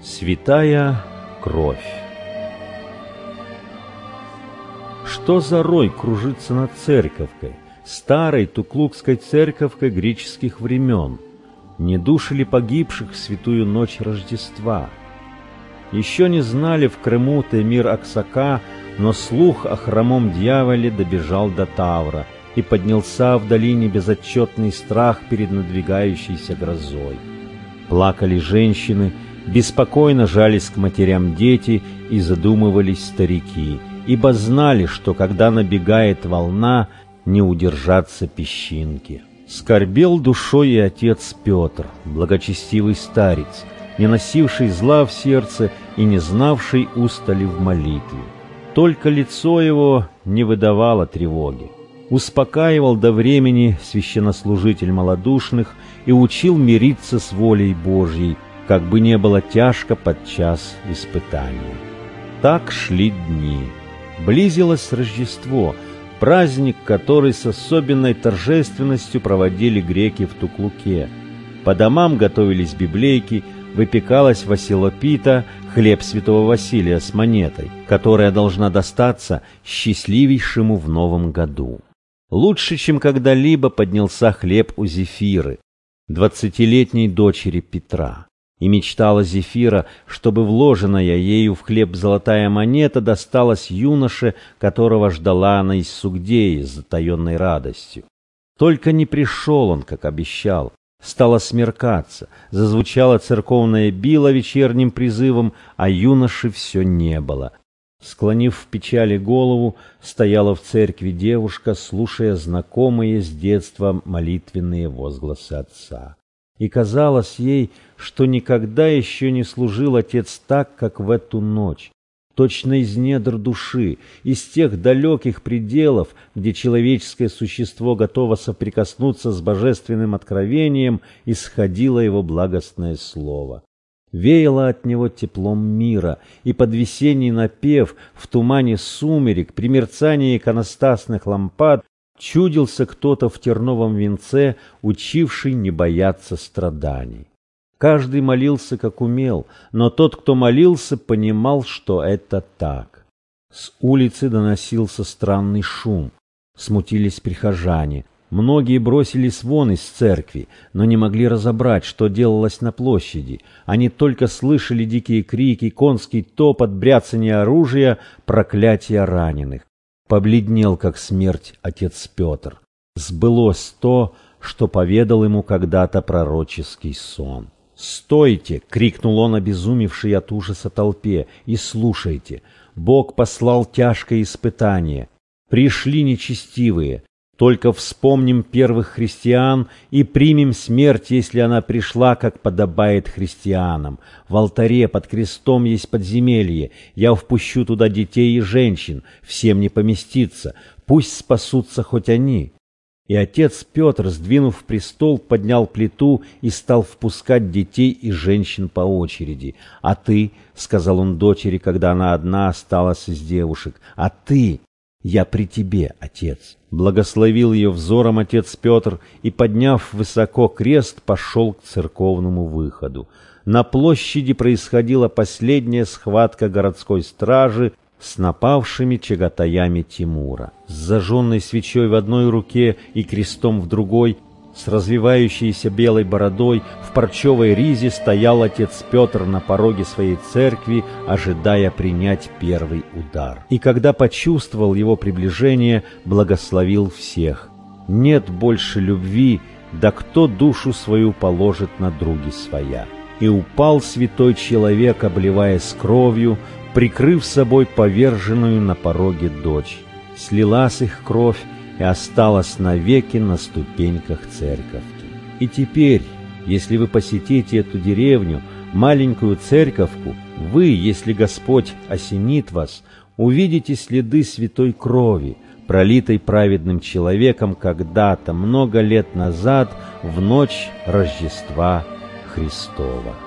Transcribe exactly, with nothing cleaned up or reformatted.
Святая кровь. Что за рой кружится над церковкой, старой туклукской церковкой греческих времен? Не души ли погибших в святую ночь Рождества? Еще не знали в Крыму Темир Аксака, но слух о хромом дьяволе добежал до Тавра, и поднялся в долине безотчетный страх перед надвигающейся грозой. Плакали женщины, беспокойно жались к матерям дети и задумывались старики, ибо знали, что когда набегает волна, не удержаться песчинки. Скорбел душой и отец Петр, благочестивый старец, не носивший зла в сердце и не знавший устали в молитве. Только лицо его не выдавало тревоги. Успокаивал до времени священнослужитель малодушных и учил мириться с волей Божьей, как бы не было тяжко подчас испытания. Так шли дни. Близилось Рождество, праздник, который с особенной торжественностью проводили греки в Туклуке. По домам готовились библейки, выпекалась василопита, хлеб святого Василия с монетой, которая должна достаться счастливейшему в новом году. Лучше, чем когда-либо, поднялся хлеб у Зефиры, двадцатилетней дочери Петра. И мечтала Зефира, чтобы вложенная ею в хлеб золотая монета досталась юноше, которого ждала она из Сугдеи с затаенной радостью. Только не пришел он, как обещал. Стало смеркаться, зазвучала церковная била вечерним призывом, а юноши все не было. Склонив в печали голову, стояла в церкви девушка, слушая знакомые с детства молитвенные возгласы отца. И казалось ей, что никогда еще не служил отец так, как в эту ночь. Точно из недр души, из тех далеких пределов, где человеческое существо готово соприкоснуться с божественным откровением, исходило его благостное слово. Веяло от него теплом мира, и под весенний напев в тумане сумерек, при мерцании иконостасных лампад, чудился кто-то в терновом венце, учивший не бояться страданий. Каждый молился, как умел, но тот, кто молился, понимал, что это так. С улицы доносился странный шум. Смутились прихожане. Многие бросились вон из церкви, но не могли разобрать, что делалось на площади. Они только слышали дикие крики, конский топот, бряцание оружия, проклятия раненых. Побледнел, как смерть, отец Петр. Сбылось то, что поведал ему когда-то пророческий сон. «Стойте!» — крикнул он, обезумевший от ужаса толпе, — «и слушайте! Бог послал тяжкое испытание. Пришли нечестивые. Только вспомним первых христиан и примем смерть, если она пришла, как подобает христианам. В алтаре под крестом есть подземелье. Я впущу туда детей и женщин. Всем не поместиться. Пусть спасутся хоть они». И отец Петр, сдвинув престол, поднял плиту и стал впускать детей и женщин по очереди. «А ты, — сказал он дочери, когда она одна осталась из девушек, — а ты, я при тебе, отец». Благословил ее взором отец Петр и, подняв высоко крест, пошел к церковному выходу. На площади происходила последняя схватка городской стражи с напавшими чагатаями Тимура. С зажженной свечой в одной руке и крестом в другой, с развивающейся белой бородой, в парчевой ризе стоял отец Петр на пороге своей церкви, ожидая принять первый удар. И когда почувствовал его приближение, благословил всех. Нет больше любви, да кто душу свою положит на други своя? И упал святой человек, обливаясь кровью, прикрыв собой поверженную на пороге дочь. Слилась их кровь и осталась навеки на ступеньках церковки. И теперь, если вы посетите эту деревню, маленькую церковку, вы, если Господь осенит вас, увидите следы святой крови, пролитой праведным человеком когда-то, много лет назад, в ночь Рождества Христова.